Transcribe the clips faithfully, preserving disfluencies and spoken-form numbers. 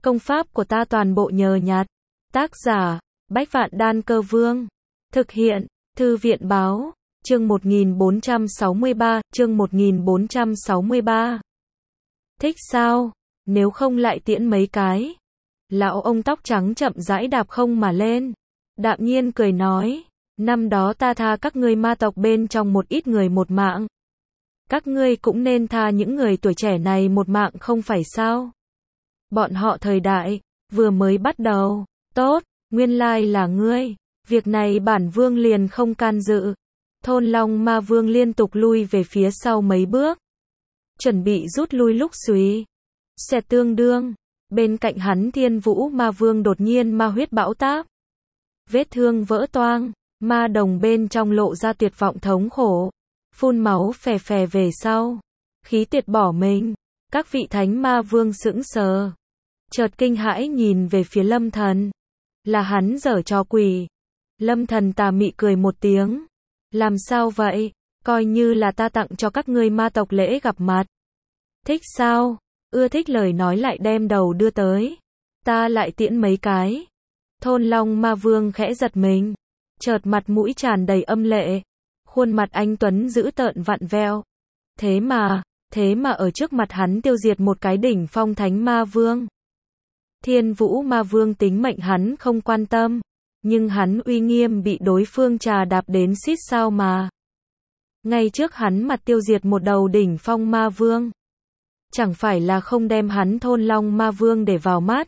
Công pháp của ta toàn bộ nhờ nhặt. Tác giả, Bách Vạn Đan Cơ Vương. Thực hiện, Thư viện Báo. Chương một nghìn bốn trăm sáu mươi ba, chương một nghìn bốn trăm sáu mươi ba. Thích sao? Nếu không lại tiễn mấy cái. Lão ông tóc trắng chậm rãi đạp không mà lên. Đạm nhiên cười nói, năm đó ta tha các ngươi ma tộc bên trong một ít người một mạng. Các ngươi cũng nên tha những người tuổi trẻ này một mạng không phải sao? Bọn họ thời đại, vừa mới bắt đầu. Tốt, nguyên lai là ngươi. Việc này bản vương liền không can dự. Thôn Long Ma Vương liên tục lui về phía sau mấy bước. Chuẩn bị rút lui lúc xuy. Xẹt tương đương. Bên cạnh hắn Thiên Vũ Ma Vương đột nhiên ma huyết bão táp. Vết thương vỡ toang. Ma đồng bên trong lộ ra tuyệt vọng thống khổ. Phun máu phè phè về sau. Khí tiệt bỏ mình. Các vị thánh ma vương sững sờ. Chợt kinh hãi nhìn về phía Lâm Thần. Là hắn giở trò quỷ. Lâm Thần tà mị cười một tiếng. Làm sao vậy? Coi như là ta tặng cho các ngươi ma tộc lễ gặp mặt. Thích sao? Ưa thích lời nói lại đem đầu đưa tới. Ta lại tiễn mấy cái. Thôn Long Ma Vương khẽ giật mình. Chợt mặt mũi tràn đầy âm lệ. Khuôn mặt anh tuấn dữ tợn vặn vẹo. Thế mà, thế mà ở trước mặt hắn tiêu diệt một cái đỉnh phong thánh ma vương. Thiên Vũ Ma Vương tính mệnh hắn không quan tâm. Nhưng hắn uy nghiêm bị đối phương trà đạp đến xít sao mà. Ngay trước hắn mặt tiêu diệt một đầu đỉnh phong ma vương. Chẳng phải là không đem hắn Thôn Long Ma Vương để vào mắt.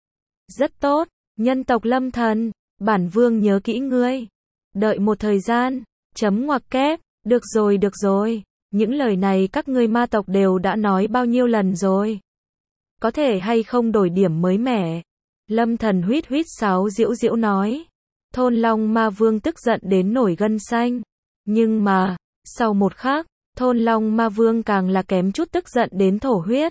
Rất tốt, nhân tộc Lâm Thần, bản vương nhớ kỹ ngươi. Đợi một thời gian, chấm ngoặc kép, được rồi được rồi, những lời này các ngươi ma tộc đều đã nói bao nhiêu lần rồi. Có thể hay không đổi điểm mới mẻ. Lâm Thần huýt huýt sáo diễu diễu nói. Thôn Long Ma Vương tức giận đến nổi gân xanh. Nhưng mà, sau một khắc, Thôn Long Ma Vương càng là kém chút tức giận đến thổ huyết.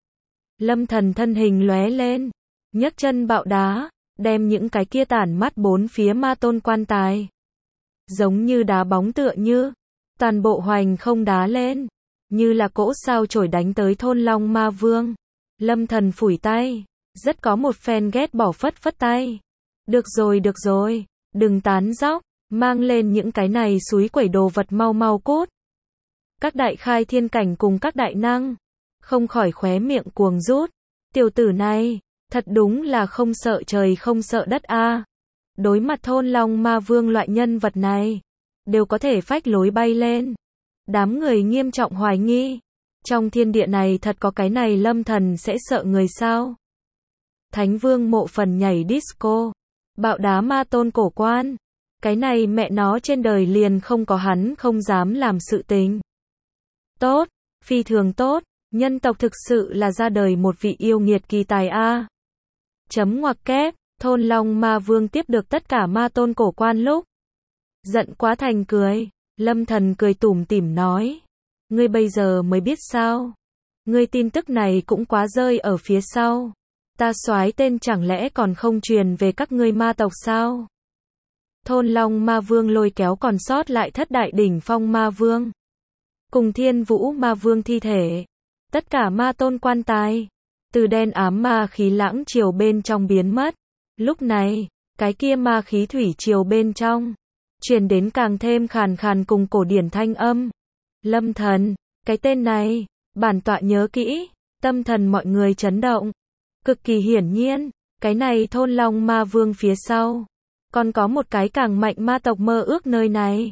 Lâm Thần thân hình lóe lên, nhấc chân bạo đá, đem những cái kia tản mắt bốn phía ma tôn quan tài. Giống như đá bóng tựa như, toàn bộ hoành không đá lên, như là cỗ sao chổi đánh tới Thôn Long Ma Vương. Lâm Thần phủi tay, rất có một phen ghét bỏ phất phất tay. Được rồi được rồi, đừng tán dóc, mang lên những cái này xúi quẩy đồ vật mau mau cút. Các đại khai thiên cảnh cùng các đại năng, không khỏi khóe miệng cuồng rút. Tiểu tử này, thật đúng là không sợ trời không sợ đất a. Đối mặt Thôn Long Ma Vương loại nhân vật này, đều có thể phách lối bay lên. Đám người nghiêm trọng hoài nghi, trong thiên địa này thật có cái này Lâm Thần sẽ sợ người sao? Thánh Vương Mộ Phần nhảy disco, bạo đá ma tôn cổ quan. Cái này mẹ nó trên đời liền không có hắn không dám làm sự tình. Tốt, phi thường tốt, nhân tộc thực sự là ra đời một vị yêu nghiệt kỳ tài a. Chấm ngoặc kép, Thôn Long Ma Vương tiếp được tất cả ma tôn cổ quan lúc. Giận quá thành cười, Lâm Thần cười tủm tỉm nói. Ngươi bây giờ mới biết sao? Ngươi tin tức này cũng quá rơi ở phía sau. Ta soái tên chẳng lẽ còn không truyền về các ngươi ma tộc sao? Thôn Long Ma Vương lôi kéo còn sót lại thất đại đỉnh phong ma vương. Cùng Thiên Vũ Ma Vương thi thể. Tất cả ma tôn quan tài. Từ đen ám ma khí lãng triều bên trong biến mất. Lúc này, cái kia ma khí thủy triều bên trong. Truyền đến càng thêm khàn khàn cùng cổ điển thanh âm. Lâm Thần, cái tên này, bản tọa nhớ kỹ. Tâm thần mọi người chấn động. Cực kỳ hiển nhiên, cái này Thôn Long Ma Vương phía sau. Còn có một cái càng mạnh ma tộc mơ ước nơi này.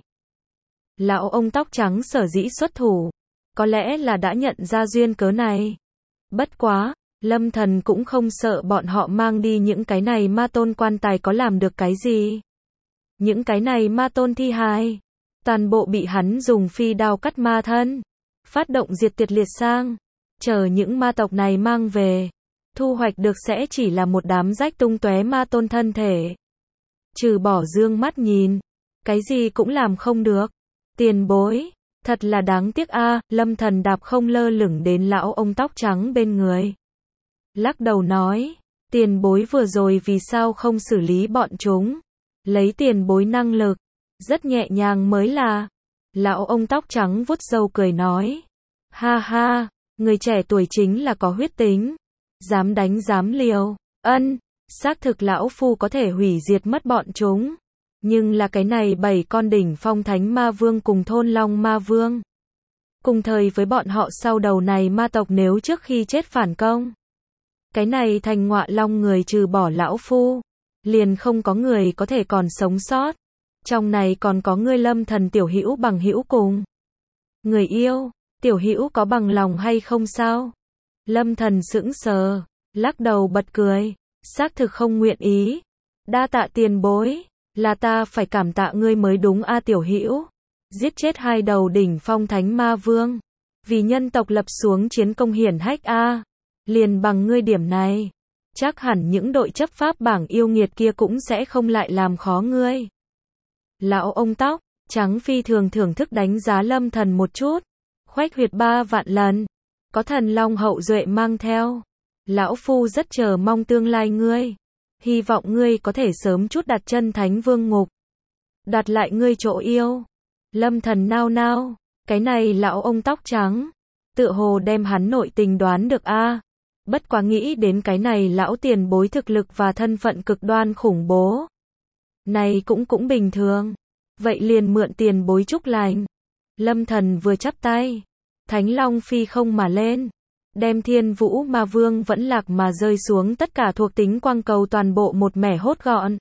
Lão ông tóc trắng sở dĩ xuất thủ. Có lẽ là đã nhận ra duyên cớ này. Bất quá, Lâm Thần cũng không sợ bọn họ mang đi những cái này ma tôn quan tài có làm được cái gì. Những cái này ma tôn thi hài. Toàn bộ bị hắn dùng phi đao cắt ma thân. Phát động diệt tuyệt liệt sang. Chờ những ma tộc này mang về. Thu hoạch được sẽ chỉ là một đám rách tung tóe ma tôn thân thể. Trừ bỏ dương mắt nhìn. Cái gì cũng làm không được. Tiền bối. Thật là đáng tiếc a. Lâm Thần đạp không lơ lửng đến lão ông tóc trắng bên người. Lắc đầu nói. Tiền bối vừa rồi vì sao không xử lý bọn chúng. Lấy tiền bối năng lực. Rất nhẹ nhàng mới là. Lão ông tóc trắng vuốt râu cười nói. Ha ha. Người trẻ tuổi chính là có huyết tính. Dám đánh dám liều, ân, xác thực lão phu có thể hủy diệt mất bọn chúng. Nhưng là cái này bảy con đỉnh phong thánh ma vương cùng thôn long ma vương. Cùng thời với bọn họ sau đầu này ma tộc nếu trước khi chết phản công. Cái này thành ngọa long người trừ bỏ lão phu. Liền không có người có thể còn sống sót. Trong này còn có ngươi Lâm Thần tiểu hữu bằng hữu cùng. Người yêu, tiểu hữu có bằng lòng hay không sao? Lâm Thần sững sờ, lắc đầu bật cười, xác thực không nguyện ý. Đa tạ tiền bối, là ta phải cảm tạ ngươi mới đúng a tiểu hữu. Giết chết hai đầu đỉnh phong thánh ma vương, vì nhân tộc lập xuống chiến công hiển hách a. Liền bằng ngươi điểm này, chắc hẳn những đội chấp pháp bảng yêu nghiệt kia cũng sẽ không lại làm khó ngươi. Lão ông tóc trắng phi thường thưởng thức đánh giá Lâm Thần một chút, khoách huyệt ba vạn lần, có thần long hậu duệ mang theo. Lão phu rất chờ mong tương lai ngươi, hy vọng ngươi có thể sớm chút đặt chân thánh vương ngục, đặt lại ngươi chỗ yêu. Lâm Thần nao nao, cái này lão ông tóc trắng, tựa hồ đem hắn nội tình đoán được a. Bất quá nghĩ đến cái này lão tiền bối thực lực và thân phận cực đoan khủng bố. Này cũng cũng bình thường. Vậy liền mượn tiền bối chúc lành. Lâm Thần vừa chắp tay, Thánh Long phi không mà lên, đem Thiên Vũ Ma Vương vẫn lạc mà rơi xuống tất cả thuộc tính quang cầu toàn bộ một mẻ hốt gọn.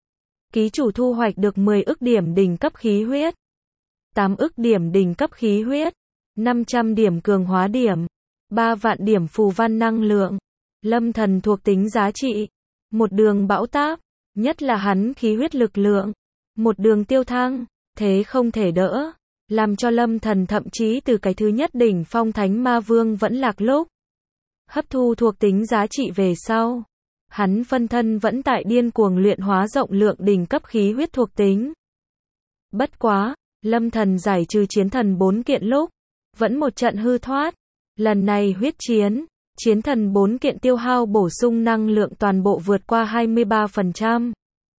Ký chủ thu hoạch được mười ức điểm đỉnh cấp khí huyết, tám ức điểm đỉnh cấp khí huyết, năm trăm điểm cường hóa điểm, ba vạn điểm phù văn năng lượng. Lâm Thần thuộc tính giá trị, một đường bão táp, nhất là hắn khí huyết lực lượng, một đường tiêu thăng, thế không thể đỡ, làm cho Lâm Thần thậm chí từ cái thứ nhất đỉnh phong thánh ma vương vẫn lạc lúc hấp thu thuộc tính giá trị về sau, hắn phân thân vẫn tại điên cuồng luyện hóa rộng lượng đỉnh cấp khí huyết thuộc tính. Bất quá, Lâm Thần giải trừ chiến thần bốn kiện lúc, vẫn một trận hư thoát. Lần này huyết chiến, chiến thần bốn kiện tiêu hao bổ sung năng lượng toàn bộ vượt qua hai mươi ba phần trăm.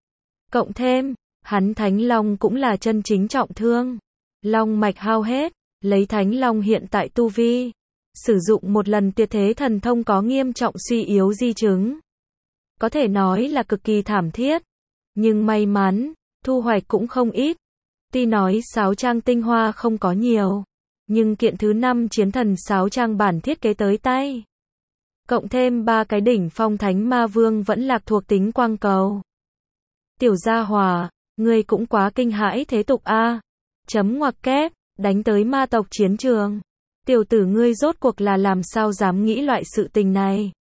Cộng thêm, hắn Thánh Long cũng là chân chính trọng thương. Long mạch hao hết, lấy Thánh Long hiện tại tu vi, sử dụng một lần tuyệt thế thần thông có nghiêm trọng suy yếu di chứng. Có thể nói là cực kỳ thảm thiết. Nhưng may mắn, thu hoạch cũng không ít. Tuy nói sáo trang tinh hoa không có nhiều, nhưng kiện thứ năm chiến thần sáo trang bản thiết kế tới tay. Cộng thêm ba cái đỉnh phong thánh ma vương vẫn lạc thuộc tính quang cầu. Tiểu gia hòa, ngươi cũng quá kinh hãi thế tục a. Chấm ngoặc kép, đánh tới ma tộc chiến trường. Tiểu tử ngươi rốt cuộc là làm sao dám nghĩ loại sự tình này.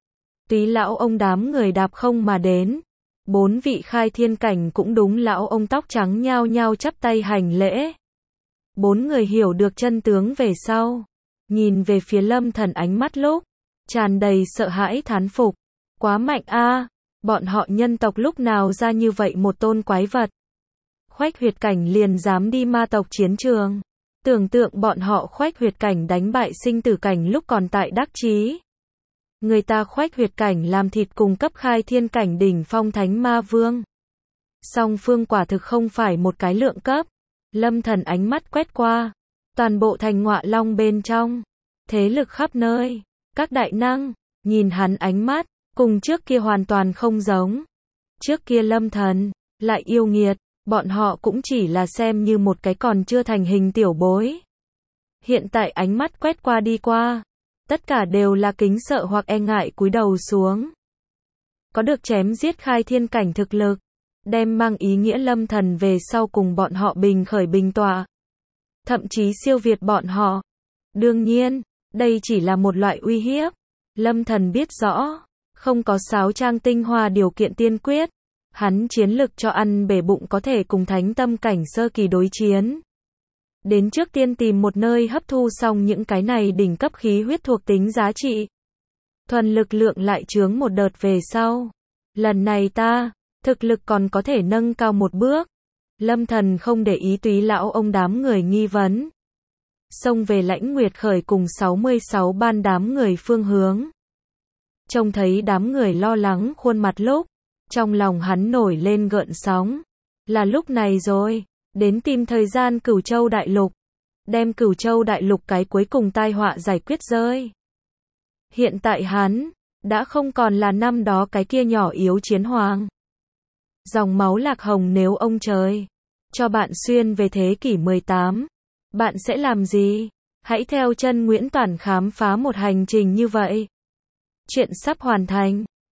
Túy lão ông đám người đạp không mà đến. Bốn vị khai thiên cảnh cũng đúng lão ông tóc trắng nhao nhao chắp tay hành lễ. Bốn người hiểu được chân tướng về sau, nhìn về phía Lâm Thần ánh mắt lúc tràn đầy sợ hãi thán phục. Quá mạnh a, bọn họ nhân tộc lúc nào ra như vậy một tôn quái vật. Khoách huyệt cảnh liền dám đi ma tộc chiến trường. Tưởng tượng bọn họ khoách huyệt cảnh đánh bại sinh tử cảnh lúc còn tại đắc chí. Người ta khoách huyệt cảnh làm thịt cùng cấp khai thiên cảnh đỉnh phong thánh ma vương. Song phương quả thực không phải một cái lượng cấp. Lâm Thần ánh mắt quét qua, toàn bộ thành ngọa long bên trong, thế lực khắp nơi, các đại năng, nhìn hắn ánh mắt, cùng trước kia hoàn toàn không giống. Trước kia Lâm Thần, lại yêu nghiệt, bọn họ cũng chỉ là xem như một cái còn chưa thành hình tiểu bối. Hiện tại ánh mắt quét qua đi qua, tất cả đều là kính sợ hoặc e ngại cúi đầu xuống. Có được chém giết khai thiên cảnh thực lực, đem mang ý nghĩa Lâm Thần về sau cùng bọn họ bình khởi bình tọa. Thậm chí siêu việt bọn họ. Đương nhiên, đây chỉ là một loại uy hiếp. Lâm Thần biết rõ, không có sáo trang tinh hoa điều kiện tiên quyết. Hắn chiến lực cho ăn bể bụng có thể cùng thánh tâm cảnh sơ kỳ đối chiến. Đến trước tiên tìm một nơi hấp thu xong những cái này đỉnh cấp khí huyết thuộc tính giá trị. Thuần lực lượng lại chướng một đợt về sau. Lần này ta, thực lực còn có thể nâng cao một bước. Lâm Thần không để ý túy lão ông đám người nghi vấn. Xông về Lãnh Nguyệt Khởi cùng sáu mươi sáu ban đám người phương hướng. Trông thấy đám người lo lắng khuôn mặt lúc, trong lòng hắn nổi lên gợn sóng. Là lúc này rồi, đến tìm thời gian Cửu Châu Đại Lục. Đem Cửu Châu Đại Lục cái cuối cùng tai họa giải quyết rơi. Hiện tại hắn, đã không còn là năm đó cái kia nhỏ yếu chiến hoàng. Dòng máu lạc hồng nếu ông trời cho bạn xuyên về thế kỷ mười tám, bạn sẽ làm gì? Hãy theo chân Nguyễn Toản khám phá một hành trình như vậy. Chuyện sắp hoàn thành.